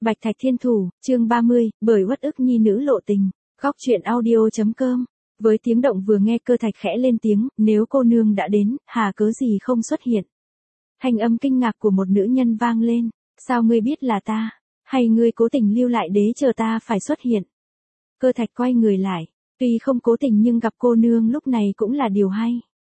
Bạch Thạch Thiên Thủ, chương 30, bởi uất ức nhi nữ lộ tình. Góc truyện audio.com. Với tiếng động vừa nghe Cơ Thạch khẽ lên tiếng, nếu cô nương đã đến, hà cớ gì không xuất hiện. Thanh âm kinh ngạc của một nữ nhân vang lên, sao ngươi biết là ta, hay ngươi cố tình lưu lại đế chờ ta phải xuất hiện. Cơ Thạch quay người lại, tuy không cố tình nhưng gặp cô nương lúc này cũng là điều hay.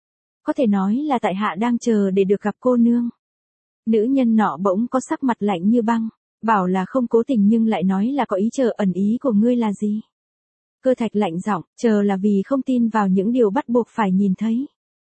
Có thể nói là tại hạ đang chờ để được gặp cô nương. Nữ nhân nọ bỗng có sắc mặt lạnh như băng, bảo là không cố tình nhưng lại nói là có ý chờ, ẩn ý của ngươi là gì? Cơ Thạch lạnh giọng, chờ là vì không tin vào những điều bắt buộc phải nhìn thấy.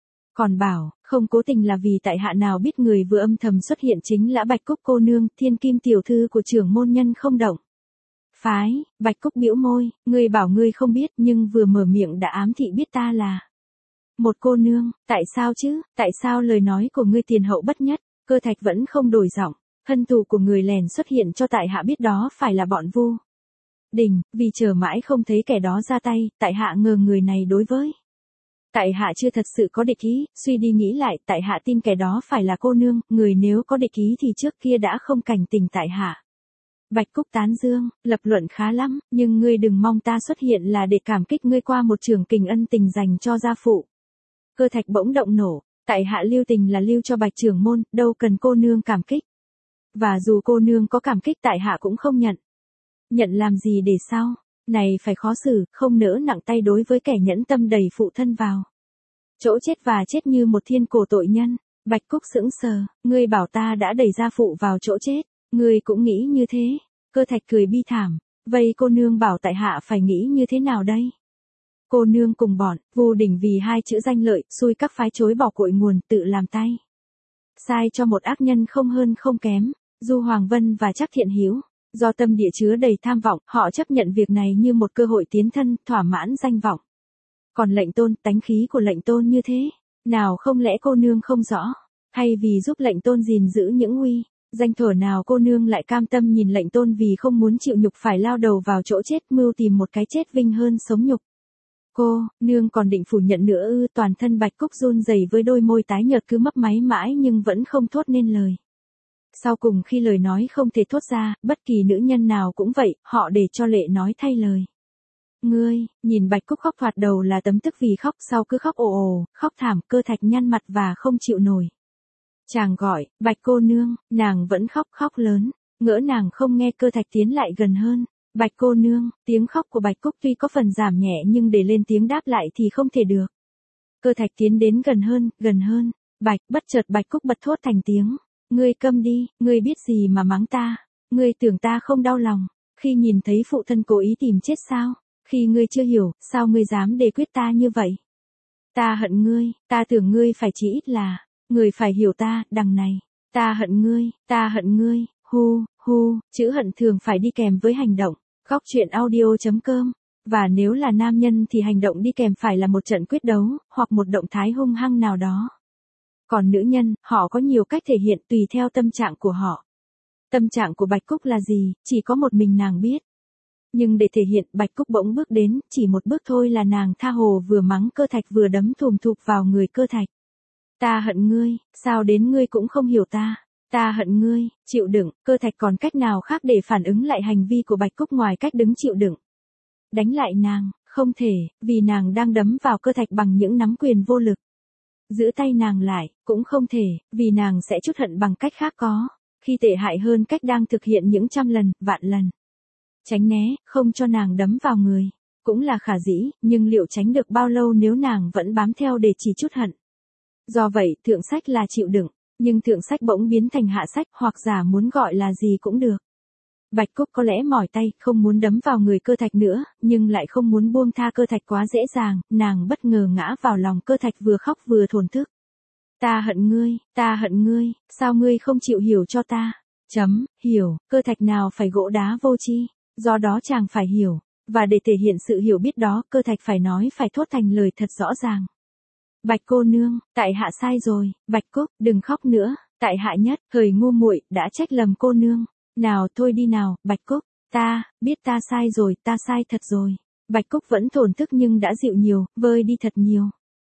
Còn bảo, không cố tình là vì tại hạ nào biết người vừa âm thầm xuất hiện chính là Bạch Cúc cô nương, thiên kim tiểu thư của trưởng môn Nhân Không Động phái. Bạch Cúc bĩu môi, ngươi bảo ngươi không biết nhưng vừa mở miệng đã ám thị biết ta là một cô nương, tại sao chứ, tại sao lời nói của ngươi tiền hậu bất nhất? Cơ Thạch vẫn không đổi giọng, hân thù của người lèn xuất hiện cho tại hạ biết đó phải là bọn Vu Đình, vì chờ mãi không thấy kẻ đó ra tay, tại hạ ngờ người này đối với tại hạ chưa thật sự có địch ý, suy đi nghĩ lại, tại hạ tin kẻ đó phải là cô nương, người nếu có địch ý thì trước kia đã không cảnh tình tại hạ. Bạch Cúc tán dương, lập luận khá lắm, nhưng ngươi đừng mong ta xuất hiện là để cảm kích ngươi qua một trường kình ân tình dành cho gia phụ. Cơ Thạch bỗng động nổ, tại hạ lưu tình là lưu cho Bạch trưởng môn, đâu cần cô nương cảm kích. Và dù cô nương có cảm kích tại hạ cũng không nhận. Nhận làm gì để sao? Này phải khó xử, không nỡ nặng tay đối với kẻ nhẫn tâm đẩy phụ thân vào chỗ chết và chết như một thiên cổ tội nhân. Bạch Cúc sững sờ, ngươi bảo ta đã đẩy gia phụ vào chỗ chết, ngươi cũng nghĩ như thế. Cơ Thạch cười bi thảm, vậy cô nương bảo tại hạ phải nghĩ như thế nào đây? Cô nương cùng bọn Vu Đình vì hai chữ danh lợi, xui các phái chối bỏ cội nguồn, tự làm tay sai cho một ác nhân không hơn không kém, Du Hoàng Vân và Trác Thiện Hiếu. Do tâm địa chứa đầy tham vọng, họ chấp nhận việc này như một cơ hội tiến thân, thỏa mãn danh vọng. Còn lệnh tôn, tánh khí của lệnh tôn như thế, nào không lẽ cô nương không rõ, hay vì giúp lệnh tôn gìn giữ những uy danh thuở nào cô nương lại cam tâm nhìn lệnh tôn vì không muốn chịu nhục phải lao đầu vào chỗ chết, mưu tìm một cái chết vinh hơn sống nhục. Cô nương còn định phủ nhận nữa ư? Toàn thân Bạch Cúc run rẩy với đôi môi tái nhợt cứ mấp máy mãi nhưng vẫn không thốt nên lời. Sau cùng khi lời nói không thể thốt ra, bất kỳ nữ nhân nào cũng vậy, họ để cho lệ nói thay lời. Ngươi, nhìn Bạch Cúc khóc thoạt đầu là tấm tức vì khóc, sau cứ khóc ồ ồ, khóc thảm. Cơ Thạch nhăn mặt và không chịu nổi. Chàng gọi, Bạch cô nương, nàng vẫn khóc lớn, ngỡ nàng không nghe. Cơ Thạch tiến lại gần hơn. Bạch cô nương, tiếng khóc của Bạch Cúc tuy có phần giảm nhẹ nhưng để lên tiếng đáp lại thì không thể được. Cơ Thạch tiến đến gần hơn. Bạch, bất chợt Bạch Cúc bật thốt thành tiếng. Ngươi câm đi, ngươi biết gì mà mắng ta, ngươi tưởng ta không đau lòng, khi nhìn thấy phụ thân cố ý tìm chết sao, khi ngươi chưa hiểu, sao ngươi dám đề quyết ta như vậy. Ta hận ngươi, ta tưởng ngươi phải chỉ ít là, người phải hiểu ta, đằng này, ta hận ngươi, hu, chữ hận thường phải đi kèm với hành động. Góc truyện audio.com. Và nếu là nam nhân thì hành động đi kèm phải là một trận quyết đấu, hoặc một động thái hung hăng nào đó. Còn nữ nhân, họ có nhiều cách thể hiện tùy theo tâm trạng của họ. Tâm trạng của Bạch Cúc là gì, chỉ có một mình nàng biết. Nhưng để thể hiện, Bạch Cúc bỗng bước đến, chỉ một bước thôi là nàng tha hồ vừa mắng Cơ Thạch vừa đấm thùm thụp vào người Cơ Thạch. Ta hận ngươi, sao đến ngươi cũng không hiểu ta. Ta hận ngươi, chịu đựng. Cơ Thạch còn cách nào khác để phản ứng lại hành vi của Bạch Cúc ngoài cách đứng chịu đựng. Đánh lại nàng, không thể, vì nàng đang đấm vào Cơ Thạch bằng những nắm quyền vô lực. Giữ tay nàng lại, cũng không thể, vì nàng sẽ trút hận bằng cách khác có, khi tệ hại hơn cách đang thực hiện những trăm lần, vạn lần. Tránh né, không cho nàng đấm vào người, cũng là khả dĩ, nhưng liệu tránh được bao lâu nếu nàng vẫn bám theo để chỉ trút hận. Do vậy, thượng sách là chịu đựng, nhưng thượng sách bỗng biến thành hạ sách, hoặc giả muốn gọi là gì cũng được. Bạch Cúc có lẽ mỏi tay, không muốn đấm vào người Cơ Thạch nữa, nhưng lại không muốn buông tha Cơ Thạch quá dễ dàng, nàng bất ngờ ngã vào lòng Cơ Thạch vừa khóc vừa thổn thức. Ta hận ngươi, sao ngươi không chịu hiểu cho ta? Hiểu, Cơ Thạch nào phải gỗ đá vô tri, do đó chàng phải hiểu, và để thể hiện sự hiểu biết đó, Cơ Thạch phải nói phải thốt thành lời thật rõ ràng. Bạch cô nương, tại hạ sai rồi. Bạch Cúc, đừng khóc nữa, tại hạ nhất thời ngu muội đã trách lầm cô nương. Nào thôi đi nào, Bạch Cúc, ta biết ta sai rồi, ta sai thật rồi. Bạch Cúc vẫn thổn thức nhưng đã dịu nhiều, vơi đi thật nhiều.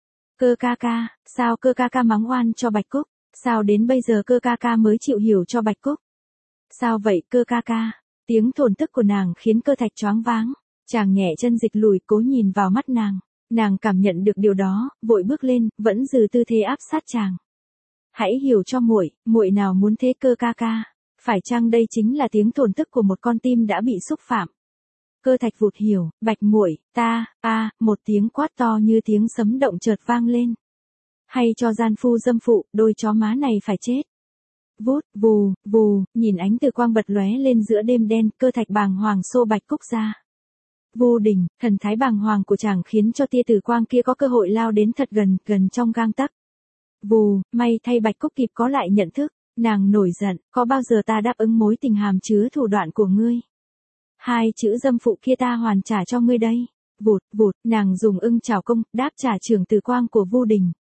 Cơ ca ca, sao Cơ ca ca mắng oan cho Bạch Cúc? Sao đến bây giờ Cơ ca ca mới chịu hiểu cho Bạch Cúc? Sao vậy Cơ ca ca? Tiếng thổn thức của nàng khiến cơ thạch choáng váng. Chàng nhẹ chân dịch lùi cố nhìn vào mắt nàng. Nàng cảm nhận được điều đó, vội bước lên, vẫn giữ tư thế áp sát chàng. Hãy hiểu cho muội, muội nào muốn thế cơ ca ca. Phải chăng đây chính là tiếng thổn thức của một con tim đã bị xúc phạm? Cơ thạch vụt hiểu, Bạch muội, ta, một tiếng quát to như tiếng sấm động chợt vang lên. Hay cho gian phu dâm phụ, đôi chó má này phải chết. Vút, vù, vù, nhìn ánh từ quang bật lóe lên giữa đêm đen, cơ thạch bàng hoàng xô Bạch Cúc ra. Vô Đình, thần thái bàng hoàng của chàng khiến cho tia tử quang kia có cơ hội lao đến thật gần trong gang tấc. Vù, may thay Bạch Cúc kịp có lại nhận thức, nàng nổi giận, có bao giờ ta đáp ứng mối tình hàm chứa thủ đoạn của ngươi? 2 chữ dâm phụ kia ta hoàn trả cho ngươi đây. Vụt, nàng dùng ưng chảo công, đáp trả trường tử quang của Vô Đình.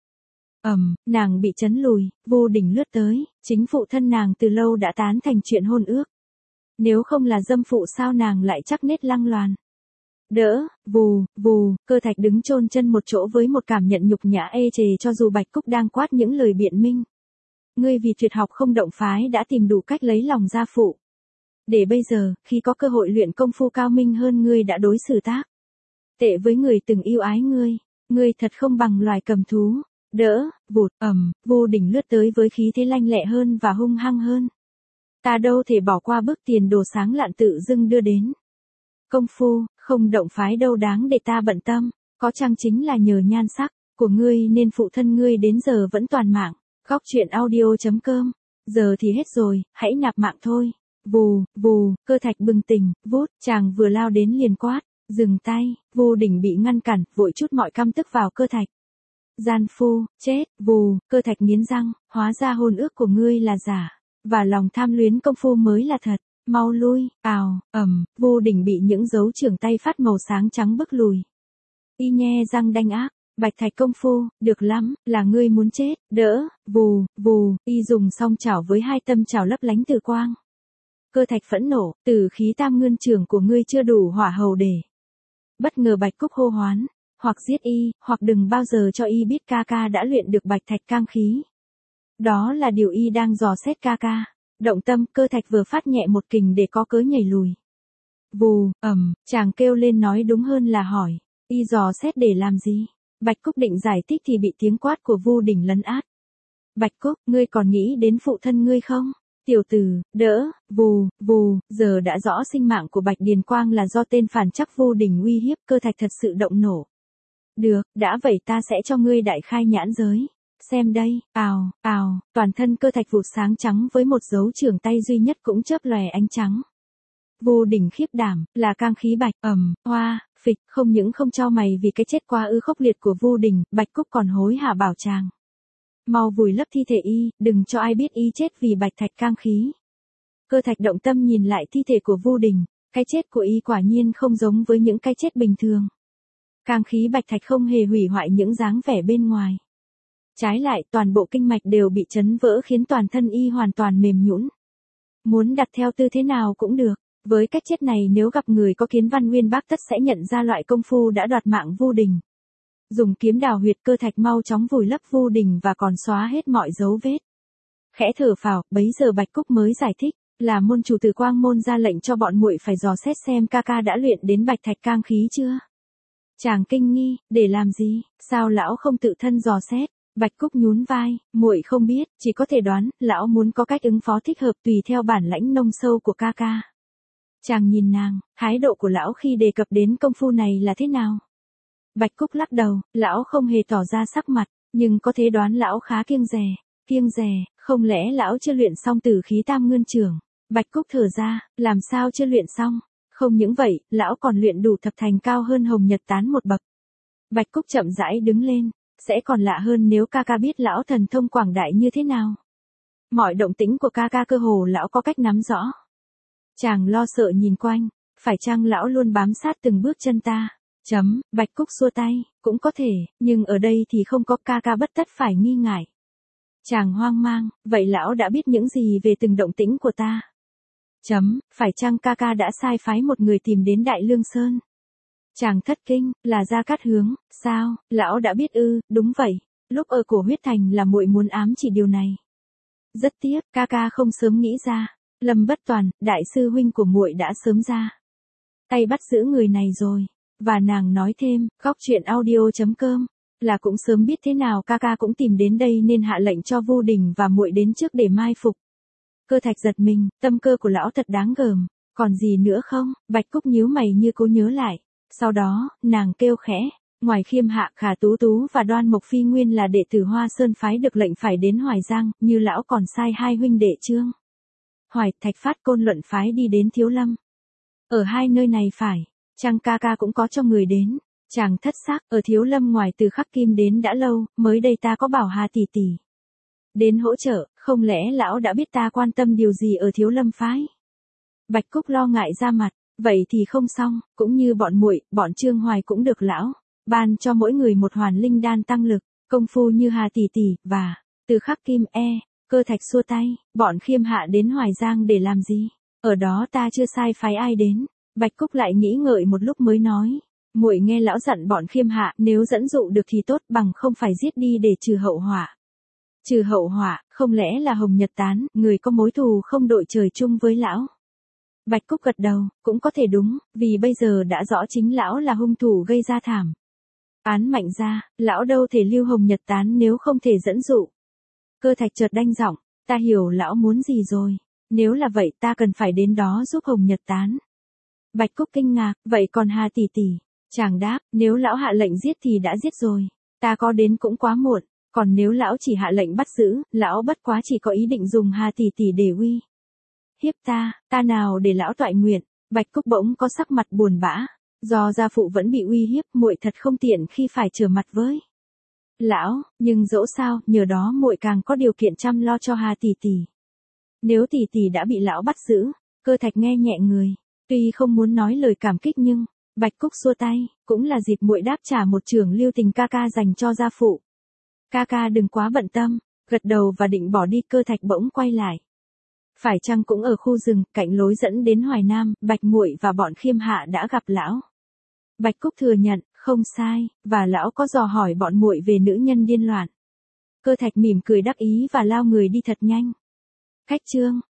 Nàng bị chấn lùi, Vô Đình lướt tới, chính phụ thân nàng từ lâu đã tán thành chuyện hôn ước. Nếu không là dâm phụ sao nàng lại chắc nết lăng loàn. Đỡ, vù, cơ thạch đứng chôn chân một chỗ với một cảm nhận nhục nhã ê chề cho dù Bạch Cúc đang quát những lời biện minh. Ngươi vì tuyệt học không động phái đã tìm đủ cách lấy lòng gia phụ. Để bây giờ, khi có cơ hội luyện công phu cao minh hơn ngươi đã đối xử tác tệ với người từng yêu ái ngươi thật không bằng loài cầm thú. Đỡ, Vô Đình lướt tới với khí thế lanh lẹ hơn và hung hăng hơn. Ta đâu thể bỏ qua bức tiền đồ sáng lạn tự dưng đưa đến. Công phu, không động phái đâu đáng để ta bận tâm, có chăng chính là nhờ nhan sắc của ngươi nên phụ thân ngươi đến giờ vẫn toàn mạng. Góc truyện audio.com. Giờ thì hết rồi, hãy nạp mạng thôi. Vù, cơ thạch bừng tỉnh, chàng vừa lao đến liền quát, dừng tay. Vô Đình bị ngăn cản, vội chút mọi căm tức vào cơ thạch. Gian phu, chết, cơ thạch nghiến răng, hóa ra hôn ước của ngươi là giả, và lòng tham luyến công phu mới là thật. Mau lui, Vô Đình bị những dấu trưởng tay phát màu sáng trắng bức lùi. Y nhe răng đanh ác, Bạch Thạch công phu, được lắm, là ngươi muốn chết. Đỡ, vù, y dùng song chảo với 2 tâm chảo lấp lánh tử quang. Cơ thạch phẫn nộ, tử khí tam ngân trưởng của ngươi chưa đủ hỏa hầu để. Bất ngờ Bạch Cúc hô hoán, hoặc giết y, hoặc đừng bao giờ cho y biết ca ca đã luyện được Bạch Thạch cang khí. Đó là điều y đang dò xét ca ca. Động tâm, cơ thạch vừa phát nhẹ một kình để có cớ nhảy lùi. Chàng kêu lên nói đúng hơn là hỏi, y dò xét để làm gì? Bạch Cúc định giải thích thì bị tiếng quát của Vô Đình lấn át. Bạch Cúc, ngươi còn nghĩ đến phụ thân ngươi không? Tiểu tử, đỡ, vù, giờ đã rõ sinh mạng của Bạch Điền Quang là do tên phản chắc Vô Đình uy hiếp, cơ thạch thật sự động nổ. Được, đã vậy ta sẽ cho ngươi đại khai nhãn giới. Xem đây, toàn thân cơ thạch vụt sáng trắng với một dấu trưởng tay duy nhất cũng chớp lòe ánh trắng. Vô Đình khiếp đảm, là cang khí Bạch, phịch, không những không cho mày vì cái chết quá ư khốc liệt của Vô Đình, Bạch Cúc còn hối hả bảo chàng. Mau vùi lấp thi thể y, đừng cho ai biết y chết vì Bạch Thạch cang khí. Cơ thạch động tâm nhìn lại thi thể của Vô Đình, cái chết của y quả nhiên không giống với những cái chết bình thường. Cang khí Bạch Thạch không hề hủy hoại những dáng vẻ bên ngoài. Trái lại, toàn bộ kinh mạch đều bị chấn vỡ khiến toàn thân y hoàn toàn mềm nhũn. Muốn đặt theo tư thế nào cũng được. Với cách chết này nếu gặp người có kiến văn nguyên bác tất sẽ nhận ra loại công phu đã đoạt mạng Vô Đình. Dùng kiếm đào huyệt, cơ thạch mau chóng vùi lấp Vô Đình và còn xóa hết mọi dấu vết. Khẽ thở phào, bấy giờ Bạch Cúc mới giải thích, là môn chủ Tử Quang môn ra lệnh cho bọn muội phải dò xét xem ca ca đã luyện đến Bạch Thạch cang khí chưa. Chàng kinh nghi, để làm gì, sao lão không tự thân dò xét? Bạch Cúc nhún vai, muội không biết, chỉ có thể đoán, lão muốn có cách ứng phó thích hợp tùy theo bản lãnh nông sâu của ca ca. Chàng nhìn nàng, thái độ của lão khi đề cập đến công phu này là thế nào? Bạch Cúc lắc đầu, lão không hề tỏ ra sắc mặt, nhưng có thể đoán lão khá kiêng dè, không lẽ lão chưa luyện xong tử khí tam ngân trưởng? Bạch Cúc thở ra, làm sao chưa luyện xong? Không những vậy, lão còn luyện đủ thập thành cao hơn Hồng Nhật Tán một bậc. Bạch Cúc chậm rãi đứng lên, sẽ còn lạ hơn nếu ca ca biết lão thần thông quảng đại như thế nào. Mọi động tĩnh của ca ca cơ hồ lão có cách nắm rõ. Chàng lo sợ nhìn quanh, phải chăng lão luôn bám sát từng bước chân ta? Bạch Cúc xua tay, cũng có thể, nhưng ở đây thì không có, ca ca bất tất phải nghi ngại. Chàng hoang mang, vậy lão đã biết những gì về từng động tĩnh của ta? Phải chăng ca ca đã sai phái một người tìm đến Đại Lương Sơn? Chàng thất kinh, là Gia Cát Hướng, sao, lão đã biết ư? Đúng vậy, lúc ở Cổ Huyết Thành là muội muốn ám chỉ điều này. Rất tiếc, ca ca không sớm nghĩ ra. Lâm Bất Toàn, đại sư huynh của muội đã sớm ra tay bắt giữ người này rồi. Và nàng nói thêm, góc chuyện audio.com là cũng sớm biết thế nào ca ca cũng tìm đến đây nên hạ lệnh cho Vu Đình và muội đến trước để mai phục. Cơ Thạch giật mình, tâm cơ của lão thật đáng gờm, còn gì nữa không? Bạch Cúc nhíu mày như cố nhớ lại. Sau đó, nàng kêu khẽ, ngoài Khiêm Hạ, Khả Tú Tú và Đoan Mộc Phi nguyên là đệ tử Hoa Sơn phái được lệnh phải đến Hoài Giang, như lão còn sai hai huynh đệ Trương Hoài, Thạch Phát Côn luận phái đi đến Thiếu Lâm. Ở hai nơi này phải, chăng ca ca cũng có cho người đến. Chàng thất xác, ở Thiếu Lâm ngoài từ Khắc Kim đến đã lâu, mới đây ta có bảo Hà tỷ tỷ đến hỗ trợ, không lẽ lão đã biết ta quan tâm điều gì ở Thiếu Lâm phái? Bạch Cúc lo ngại ra mặt, vậy thì không xong, cũng như bọn muội, bọn Trương Hoài cũng được lão ban cho mỗi người một hoàn linh đan tăng lực, công phu như Hà tỷ tỷ và từ Khắc Kim. Cơ Thạch xua tay, bọn Khiêm Hạ đến Hoài Giang để làm gì? Ở đó ta chưa sai phái ai đến. Bạch Cúc lại nghĩ ngợi một lúc mới nói, muội nghe lão dặn bọn Khiêm Hạ, nếu dẫn dụ được thì tốt, bằng không phải giết đi để trừ hậu họa. Trừ hậu họa, không lẽ là Hồng Nhật Tán, người có mối thù không đội trời chung với lão? Bạch Cúc gật đầu, cũng có thể đúng, vì bây giờ đã rõ chính lão là hung thủ gây ra thảm án Mạnh ra, lão đâu thể lưu Hồng Nhật Tán nếu không thể dẫn dụ. Cơ Thạch chợt đanh giọng, ta hiểu lão muốn gì rồi, nếu là vậy ta cần phải đến đó giúp Hồng Nhật Tán. Bạch Cúc kinh ngạc, vậy còn Hà tỷ tỷ? Chàng đáp, nếu lão hạ lệnh giết thì đã giết rồi, ta có đến cũng quá muộn, còn nếu lão chỉ hạ lệnh bắt giữ, lão bất quá chỉ có ý định dùng Hà tỷ tỷ để uy hiếp ta nào để lão toại nguyện. Bạch Cúc bỗng có sắc mặt buồn bã, do gia phụ vẫn bị uy hiếp, muội thật không tiện khi phải trở mặt với lão, nhưng dẫu sao, nhờ đó muội càng có điều kiện chăm lo cho Hà tỷ tỷ. Nếu tỷ tỷ đã bị lão bắt giữ, Cơ Thạch nghe nhẹ người, tuy không muốn nói lời cảm kích nhưng Bạch Cúc xua tay, cũng là dịp muội đáp trả một chưởng lưu tình ca ca dành cho gia phụ. Ca ca đừng quá bận tâm. Gật đầu và định bỏ đi, Cơ Thạch bỗng quay lại. Phải chăng cũng ở khu rừng cạnh lối dẫn đến Hoài Nam, Bạch muội và bọn Khiêm Hạ đã gặp lão? Bạch Cúc thừa nhận, không sai, và lão có dò hỏi bọn muội về nữ nhân điên loạn. Cơ Thạch mỉm cười đắc ý và lao người đi thật nhanh. Khách Trương